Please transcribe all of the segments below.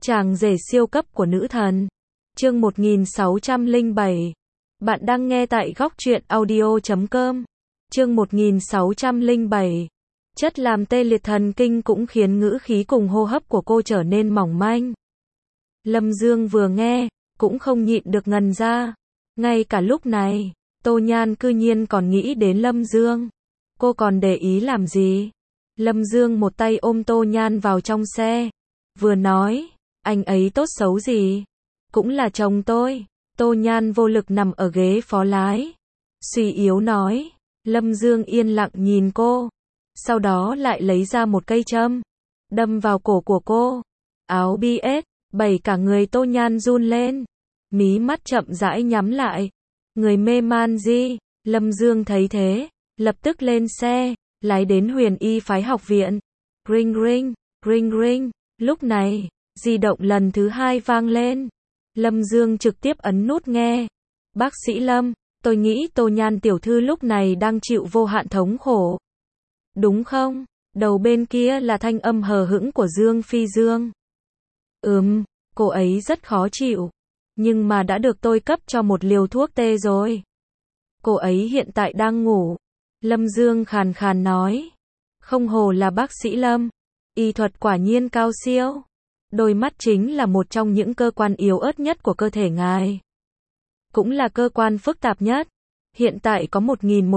Chàng rể siêu cấp của nữ thần. Chương 1607. Bạn đang nghe tại góc truyện audio.com. Chương 1607. Chất làm tê liệt thần kinh cũng khiến ngữ khí cùng hô hấp của cô trở nên mỏng manh. Lâm Dương vừa nghe, cũng không nhịn được ngần ra. Ngay cả lúc này, Tô Nhan cư nhiên còn nghĩ đến Lâm Dương. Cô còn để ý làm gì? Lâm Dương một tay ôm Tô Nhan vào trong xe, vừa nói, anh ấy tốt xấu gì? Cũng là chồng tôi. Tô Nhan vô lực nằm ở ghế phó lái, suy yếu nói. Lâm Dương yên lặng nhìn cô, sau đó lại lấy ra một cây châm, đâm vào cổ của cô. Áo BS, bẩy cả người Tô Nhan run lên, mí mắt chậm rãi nhắm lại. Người mê man gì? Lâm Dương thấy thế, lập tức lên xe, lái đến Huyền Y phái học viện. Ring ring, ring ring. Lúc này, di động lần thứ 2 vang lên. Lâm Dương trực tiếp ấn nút nghe. Bác sĩ Lâm, tôi nghĩ Tô Nhan tiểu thư lúc này đang chịu vô hạn thống khổ. Đúng không? Đầu bên kia là thanh âm hờ hững của Dương Phi Dương. Cô ấy rất khó chịu. Nhưng mà đã được tôi cấp cho một liều thuốc tê rồi. Cô ấy hiện tại đang ngủ. Lâm Dương khàn khàn nói. Không hổ là bác sĩ Lâm. Y thuật quả nhiên cao siêu. Đôi mắt chính là một trong những cơ quan yếu ớt nhất của cơ thể ngài. Cũng là cơ quan phức tạp nhất. Hiện tại có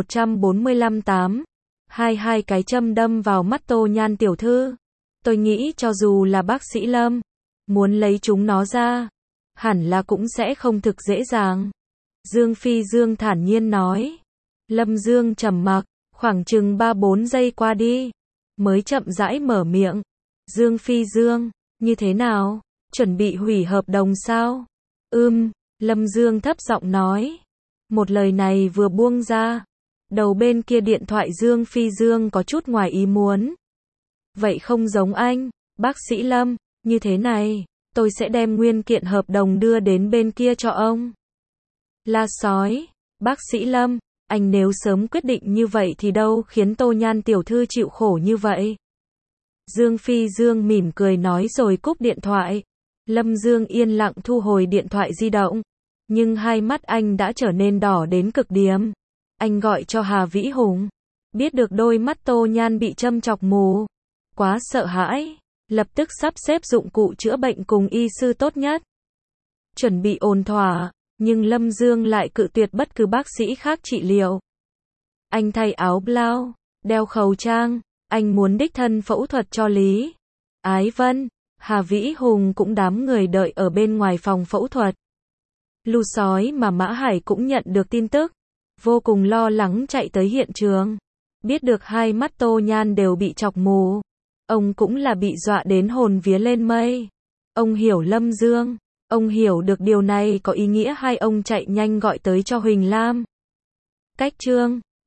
1145-822 cái châm đâm vào mắt Tô Nhan tiểu thư. Tôi nghĩ cho dù là bác sĩ Lâm muốn lấy chúng nó ra, hẳn là cũng sẽ không thực dễ dàng. Dương Phi Dương thản nhiên nói. Lâm Dương trầm mặc, khoảng chừng 3-4 giây qua đi, mới chậm rãi mở miệng. Dương Phi Dương, như thế nào? Chuẩn bị hủy hợp đồng sao? Lâm Dương thấp giọng nói. Một lời này vừa buông ra, đầu bên kia điện thoại Dương Phi Dương có chút ngoài ý muốn. Vậy không giống anh, bác sĩ Lâm, như thế này, tôi sẽ đem nguyên kiện hợp đồng đưa đến bên kia cho ông. La sói, bác sĩ Lâm, anh nếu sớm quyết định như vậy thì đâu khiến Tô Nhan tiểu thư chịu khổ như vậy. Dương Phi Dương mỉm cười nói rồi cúp điện thoại. Lâm Dương yên lặng thu hồi điện thoại di động, nhưng hai mắt anh đã trở nên đỏ đến cực điểm. Anh gọi cho Hà Vĩ Hùng, biết được đôi mắt Tô Nhan bị châm chọc mù, quá sợ hãi, lập tức sắp xếp dụng cụ chữa bệnh cùng y sư tốt nhất. Chuẩn bị ổn thỏa, nhưng Lâm Dương lại cự tuyệt bất cứ bác sĩ khác trị liệu. Anh thay áo blau, đeo khẩu trang, anh muốn đích thân phẫu thuật cho Lý Ái Vân. Hà Vĩ Hùng cũng đám người đợi ở bên ngoài phòng phẫu thuật. Lù sói mà Mã Hải cũng nhận được tin tức, vô cùng lo lắng chạy tới hiện trường. Biết được hai mắt Tô Nhan đều bị chọc mù, ông cũng là bị dọa đến hồn vía lên mây. Ông hiểu Lâm Dương, ông hiểu được điều này có ý nghĩa, hai ông chạy nhanh gọi tới cho Huỳnh Lam. Cách Trương,